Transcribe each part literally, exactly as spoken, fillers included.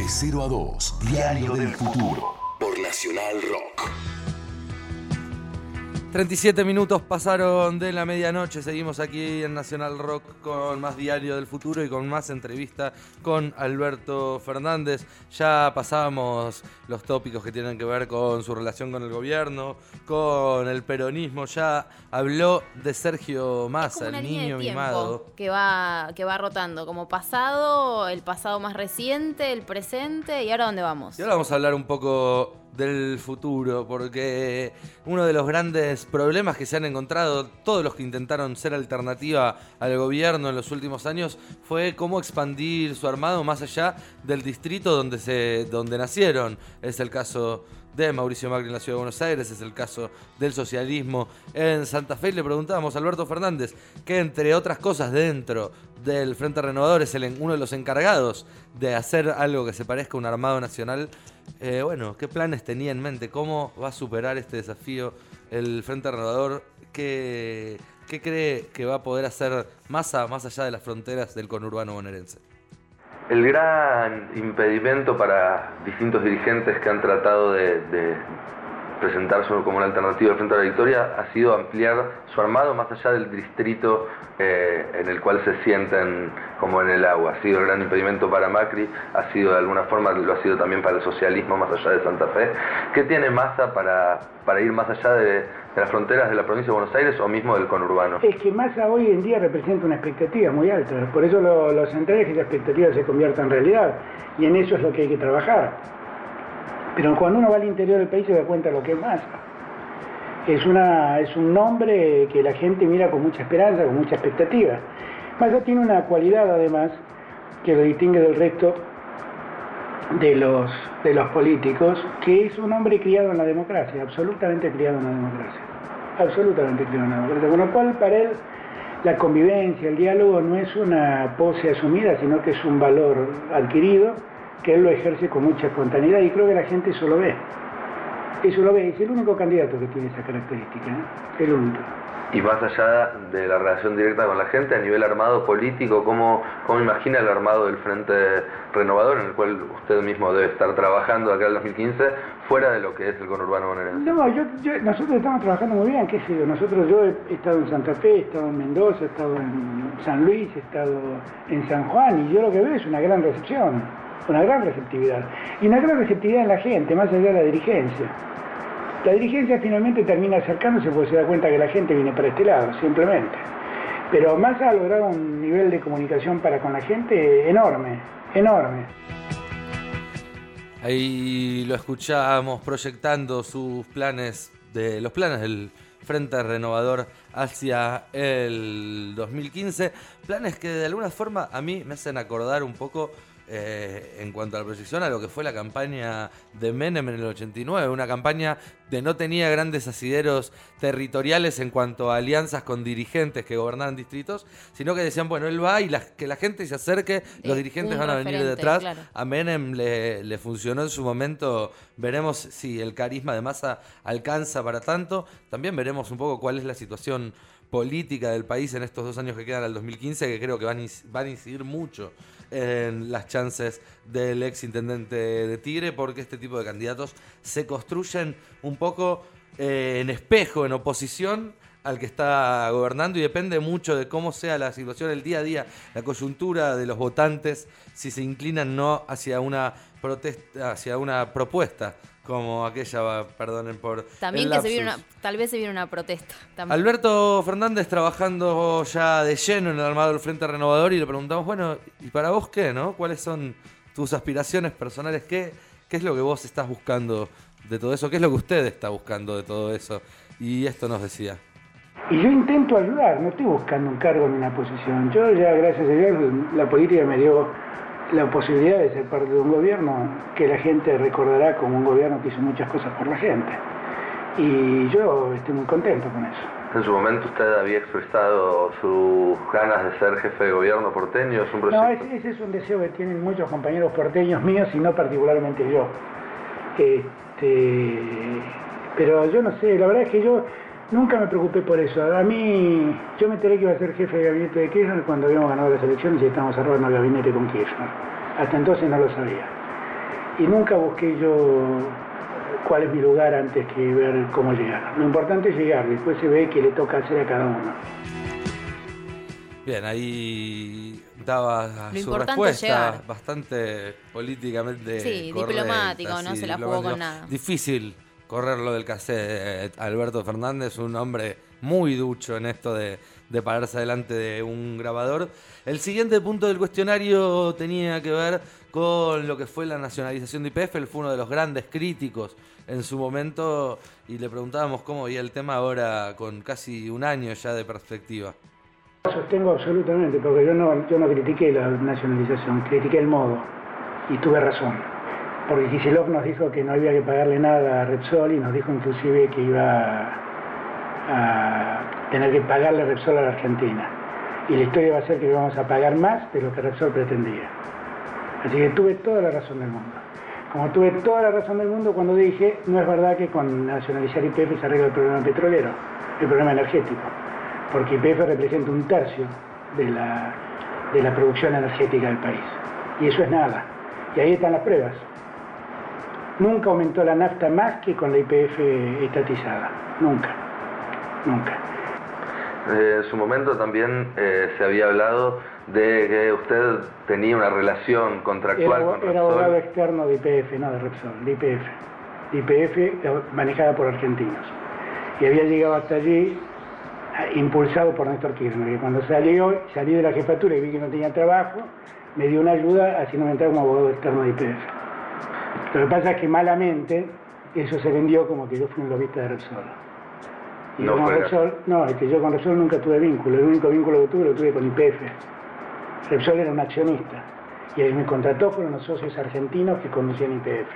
De cero a dos, Diario del Futuro, por Nacional Rock. treinta y siete minutos pasaron de la medianoche. Seguimos aquí en Nacional Rock con más Diario del Futuro y con más entrevista con Alberto Fernández. Ya pasábamos los tópicos que tienen que ver con su relación con el gobierno, con el peronismo. Ya habló de Sergio Massa, el niño mimado. Que va, que va rotando, como pasado, el pasado más reciente, el presente, ¿y ahora dónde vamos? Y ahora vamos a hablar un poco del futuro, porque uno de los grandes problemas que se han encontrado todos los que intentaron ser alternativa al gobierno en los últimos años fue cómo expandir su armado más allá del distrito donde se donde nacieron. Es el caso de Mauricio Macri en la Ciudad de Buenos Aires, es el caso del socialismo en Santa Fe. Y le preguntábamos a Alberto Fernández, que entre otras cosas dentro del Frente Renovador es el, uno de los encargados de hacer algo que se parezca a un armado nacional. Eh, bueno, ¿qué planes tenía en mente? ¿Cómo va a superar este desafío el Frente Renovador? ¿Qué, qué cree que va a poder hacer Massa más allá de las fronteras del conurbano bonaerense? El gran impedimento para distintos dirigentes que han tratado de, de presentarse como una alternativa al Frente de la Victoria ha sido ampliar su armado más allá del distrito eh, en el cual se sienten como en el agua. Ha sido el gran impedimento para Macri, ha sido de alguna forma, lo ha sido también para el socialismo más allá de Santa Fe. ¿Qué tiene Massa para, para ir más allá de, de las fronteras de la provincia de Buenos Aires o mismo del conurbano? Es que Massa hoy en día representa una expectativa muy alta, por eso lo, lo central es que esa expectativa se convierta en realidad, y en eso es lo que hay que trabajar. Pero cuando uno va al interior del país se da cuenta de lo que es Massa. Es, una, es un nombre que la gente mira con mucha esperanza, con mucha expectativa. Massa tiene una cualidad además que lo distingue del resto de los, de los políticos, que es un hombre criado en la democracia, absolutamente criado en la democracia. Absolutamente criado en la democracia. Con lo cual para él la convivencia, el diálogo no es una pose asumida, sino que es un valor adquirido, que él lo ejerce con mucha espontaneidad, y creo que la gente eso lo ve. Eso lo ve, es el único candidato que tiene esa característica, ¿eh? El único. Y más allá de la relación directa con la gente, a nivel armado político, ¿cómo, cómo imagina el armado del Frente Renovador, en el cual usted mismo debe estar trabajando acá en el dos mil quince, fuera de lo que es el conurbano bonaerense? No, yo, yo, nosotros estamos trabajando muy bien, qué sé yo, nosotros, yo he estado en Santa Fe, he estado en Mendoza, he estado en San Luis, he estado en San Juan, y yo lo que veo es una gran recepción, una gran receptividad, y una gran receptividad en la gente, más allá de la dirigencia. La dirigencia finalmente termina acercándose porque se da cuenta que la gente viene para este lado, simplemente. Pero Massa ha logrado un nivel de comunicación para con la gente enorme, enorme. Ahí lo escuchamos proyectando sus planes, de los planes del Frente Renovador hacia el dos mil quince. Planes que de alguna forma a mí me hacen acordar un poco Eh, en cuanto a la proyección a lo que fue la campaña de Menem en el ochenta y nueve, una campaña que no tenía grandes asideros territoriales en cuanto a alianzas con dirigentes que gobernaban distritos, sino que decían, bueno, él va y la, que la gente se acerque, los eh, dirigentes van a venir detrás. Claro. A Menem le, le funcionó en su momento, veremos si el carisma de Massa alcanza para tanto, también veremos un poco cuál es la situación política del país en estos dos años que quedan al dos mil quince, que creo que van, van a incidir mucho en las chances del ex intendente de Tigre, porque este tipo de candidatos se construyen un poco eh, en espejo, en oposición al que está gobernando, y depende mucho de cómo sea la situación, el día a día, la coyuntura de los votantes, si se inclinan no hacia una protesta, hacia una propuesta como aquella, perdonen por también el que se lapsus. viene una, tal vez se viene una protesta también. Alberto Fernández trabajando ya de lleno en el armado del Frente Renovador, y le preguntamos, bueno, ¿y para vos qué, no? ¿Cuáles son tus aspiraciones personales? ¿Qué, qué es lo que vos estás buscando de todo eso? ¿Qué es lo que usted está buscando de todo eso? Y esto nos decía. Y yo intento ayudar, no estoy buscando un cargo en una posición. Yo ya, gracias a Dios, la política me dio la posibilidad de ser parte de un gobierno que la gente recordará como un gobierno que hizo muchas cosas por la gente. Y yo estoy muy contento con eso. En su momento usted había expresado sus ganas de ser jefe de gobierno porteño, ¿es un proyecto? No, ese, ese es un deseo que tienen muchos compañeros porteños míos y no particularmente yo. Este, pero yo no sé, la verdad es que yo nunca me preocupé por eso. A mí, yo me enteré que iba a ser jefe de gabinete de Kirchner cuando habíamos ganado las elecciones y estábamos armando el gabinete con Kirchner. Hasta entonces no lo sabía. y nunca busqué yo cuál es mi lugar antes que ver cómo llegar. Lo importante es llegar, después se ve que le toca hacer a cada uno. Bien, ahí daba Lo su importante respuesta es llegar. bastante políticamente Sí, correcta, diplomático, no sí, se la jugó diplomático. con nada. Difícil correrlo del cassette. Alberto Fernández, un hombre muy ducho en esto de, de pararse delante de un grabador. El siguiente punto del cuestionario tenía que ver con lo que fue la nacionalización de Y P F. Él fue uno de los grandes críticos en su momento y le preguntábamos cómo veía el tema ahora con casi un año ya de perspectiva. Sostengo absolutamente, porque yo no, yo no critiqué la nacionalización, critiqué el modo, y tuve razón. Porque Kicillof nos dijo que no había que pagarle nada a Repsol y nos dijo inclusive que iba a tener que pagarle a Repsol a la Argentina. Y la historia va a ser que vamos a pagar más de lo que Repsol pretendía. Así que tuve toda la razón del mundo. Como tuve toda la razón del mundo cuando dije, no es verdad que con nacionalizar Y P F se arregla el problema petrolero, el problema energético. Porque Y P F representa un tercio de la, de la producción energética del país. Y eso es nada. Y ahí están las pruebas. Nunca aumentó la nafta más que con la Y P F estatizada. Nunca. Nunca. Eh, en su momento también eh, se había hablado de que usted tenía una relación contractual Era, con Repsol. era abogado externo de Y P F, no de Repsol, de Y P F. Y P F manejada por argentinos. Y había llegado hasta allí impulsado por Néstor Kirchner, que cuando salió, salí de la jefatura y vi que no tenía trabajo, me dio una ayuda haciéndome entrar como abogado externo de Y P F. Lo que pasa es que malamente eso se vendió como que yo fui un lobista de Repsol. Y no, yo con Repsol, no, es que yo con Repsol nunca tuve vínculo, el único vínculo que tuve lo tuve con Y P F. Repsol era un accionista y él me contrató con unos socios argentinos que conducían Y P F.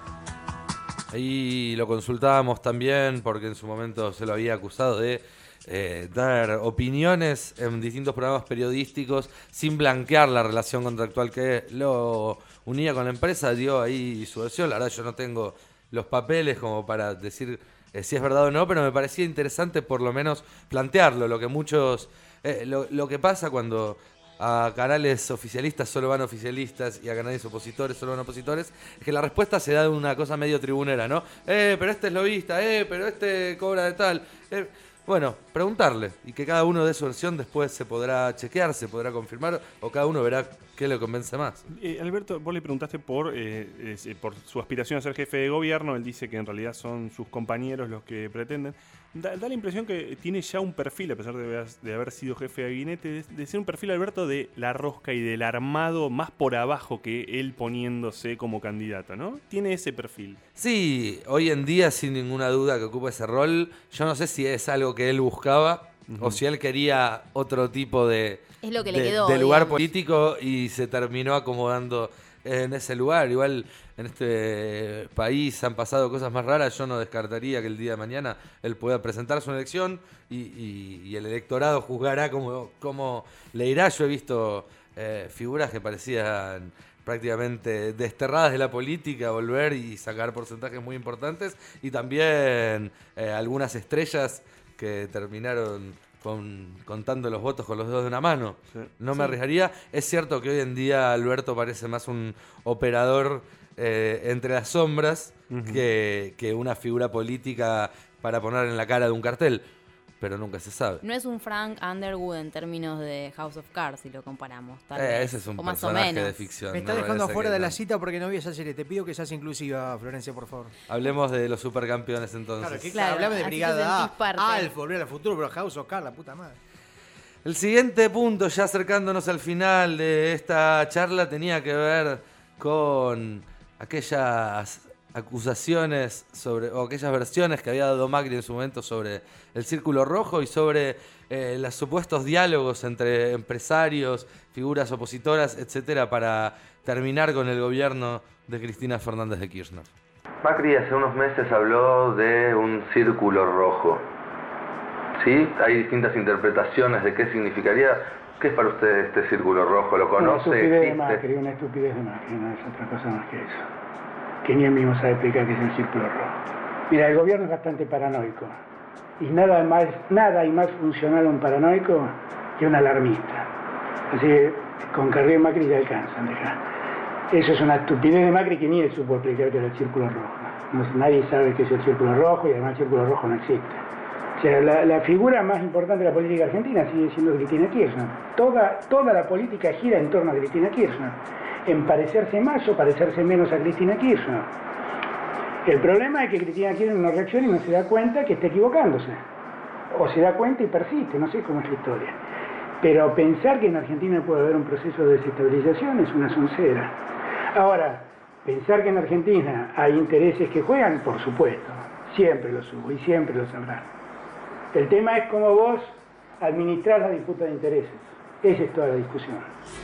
Ahí lo consultábamos también porque en su momento se lo había acusado de Eh, dar opiniones en distintos programas periodísticos sin blanquear la relación contractual que lo unía con la empresa. Dio ahí su versión. La verdad yo no tengo los papeles como para decir eh, si es verdad o no, pero me parecía interesante por lo menos plantearlo. Lo que muchos eh, lo, lo que pasa cuando a canales oficialistas solo van oficialistas y a canales opositores solo van opositores, es que la respuesta se da de una cosa medio tribunera, ¿no? Eh, pero este es lobista, eh, pero este cobra de tal. Eh, Bueno, preguntarle y que cada uno dé su versión, después se podrá chequear, se podrá confirmar o cada uno verá qué le convence más. Eh, Alberto, vos le preguntaste por, eh, eh, por su aspiración a ser jefe de gobierno, él dice que en realidad son sus compañeros los que pretenden. Da, da la impresión que tiene ya un perfil, a pesar de, de haber sido jefe de gabinete, de, de ser un perfil, Alberto, de la rosca y del armado más por abajo que él poniéndose como candidato, ¿no? Tiene ese perfil. Sí, hoy en día sin ninguna duda que ocupa ese rol. Yo no sé si es algo que él buscaba uh-huh. o si él quería otro tipo de, es lo que de, le quedó, de lugar digamos. político y se terminó acomodando en ese lugar. Igual en este país han pasado cosas más raras. Yo no descartaría que el día de mañana él pueda presentar su elección y, y, y el electorado juzgará cómo, cómo le irá. Yo he visto eh, figuras que parecían prácticamente desterradas de la política, volver y sacar porcentajes muy importantes, y también eh, algunas estrellas que terminaron con, contando los votos con los dedos de una mano. Sí. No me sí. arriesgaría. Es cierto que hoy en día Alberto parece más un operador eh, entre las sombras uh-huh. que, que una figura política para poner en la cara de un cartel, pero nunca se sabe. No es un Frank Underwood en términos de House of Cards, si lo comparamos. Tal eh, vez, ese es un o más personaje o menos. de ficción. Me está no dejando afuera de no. la cita porque no vi esa serie. Te pido que seas inclusiva, Florencia, por favor. Hablemos de los supercampeones entonces. Claro, que, claro, hablame de Brigada A, Alf, Volver al Futuro, pero House of Cards, la puta madre. El siguiente punto, ya acercándonos al final de esta charla, tenía que ver con aquellas acusaciones sobre, o aquellas versiones que había dado Macri en su momento sobre el Círculo Rojo y sobre eh, los supuestos diálogos entre empresarios, figuras opositoras, etcétera, para terminar con el gobierno de Cristina Fernández de Kirchner. Macri hace unos meses habló de un círculo rojo. ¿Sí? Hay distintas interpretaciones de qué significaría. ¿Qué es para usted este círculo rojo? ¿Lo conoce? Una estupidez de Macri, una estupidez de Macri, no es otra cosa más que eso. Que ni él mismo sabe explicar qué es el círculo rojo. Mira, el gobierno es bastante paranoico. Y nada más, nada hay más funcional a un paranoico que un alarmista. Así que con Carrió y Macri ya alcanzan, deja. Eso es una estupidez de Macri que ni él supo explicar que era el círculo rojo. No, nadie sabe qué es el círculo rojo y además el círculo rojo no existe. O sea, la, la figura más importante de la política argentina sigue siendo Cristina Kirchner. Toda, toda la política gira en torno a Cristina Kirchner. En parecerse más o parecerse menos a Cristina Kirchner. El problema es que Cristina Kirchner no reacciona y no se da cuenta que está equivocándose. O se da cuenta y persiste, no sé cómo es la historia. Pero pensar que en Argentina puede haber un proceso de desestabilización es una soncera. Ahora, pensar que en Argentina hay intereses que juegan, por supuesto, siempre los hubo y siempre los habrá. El tema es cómo vos administrás la disputa de intereses. Esa es toda la discusión.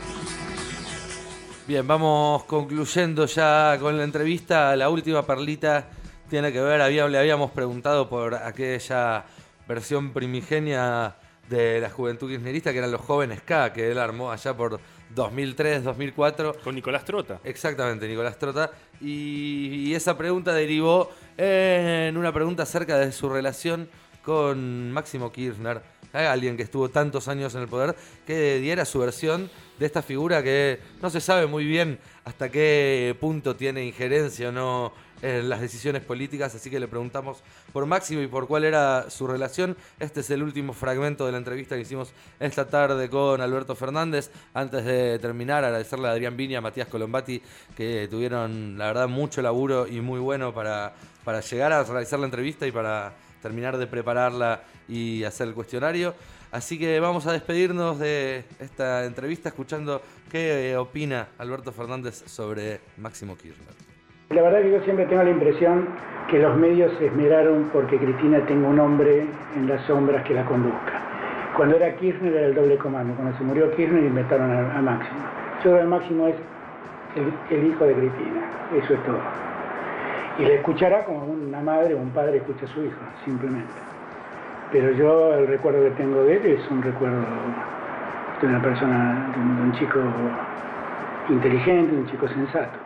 Bien, vamos concluyendo ya con la entrevista. La última perlita tiene que ver, había, le habíamos preguntado por aquella versión primigenia de la juventud kirchnerista, que eran los jóvenes K, que él armó allá por dos mil tres, dos mil cuatro. Con Nicolás Trota. Exactamente, Nicolás Trota. Y, y esa pregunta derivó en una pregunta acerca de su relación con Máximo Kirchner, alguien que estuvo tantos años en el poder, que diera su versión de esta figura que no se sabe muy bien hasta qué punto tiene injerencia o no en las decisiones políticas, así que le preguntamos por Máximo y por cuál era su relación. Este es el último fragmento de la entrevista que hicimos esta tarde con Alberto Fernández. Antes de terminar, agradecerle a Adrián Viña, a Matías Colombati, que tuvieron, la verdad, mucho laburo y muy bueno para, para llegar a realizar la entrevista y para terminar de prepararla y hacer el cuestionario. Así que vamos a despedirnos de esta entrevista escuchando qué opina Alberto Fernández sobre Máximo Kirchner. La verdad que yo siempre tengo la impresión que los medios se esmeraron porque Cristina tenga un hombre en las sombras que la conduzca. Cuando era Kirchner era el doble comando. Cuando se murió Kirchner inventaron a, a Máximo. Yo creo que Máximo es el, el hijo de Cristina. Eso es todo. Y le escuchará como una madre o un padre escucha a su hijo, simplemente. Pero yo el recuerdo que tengo de él es un recuerdo de una persona, de un, de un chico inteligente, de un chico sensato.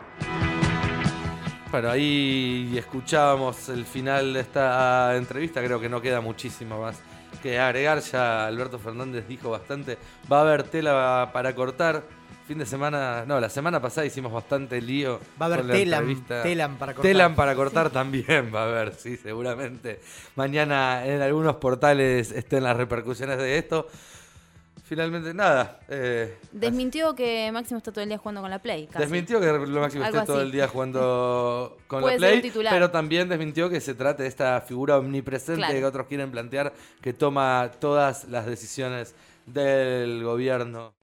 Bueno, ahí escuchábamos el final de esta entrevista, creo que no queda muchísimo más que agregar, ya Alberto Fernández dijo bastante, va a haber tela para cortar, fin de semana, no, la semana pasada hicimos bastante lío. Va a haber con la telam, entrevista. telam para cortar. Telam para cortar también va a haber, sí, seguramente. Mañana en algunos portales estén las repercusiones de esto. Finalmente, nada. Eh, Desmintió que Máximo está todo el día jugando con la Play. Casi. Desmintió que lo Máximo esté todo el día jugando con Puede la Play, ser un titular. pero también desmintió que se trate de esta figura omnipresente Claro. que otros quieren plantear, que toma todas las decisiones del gobierno.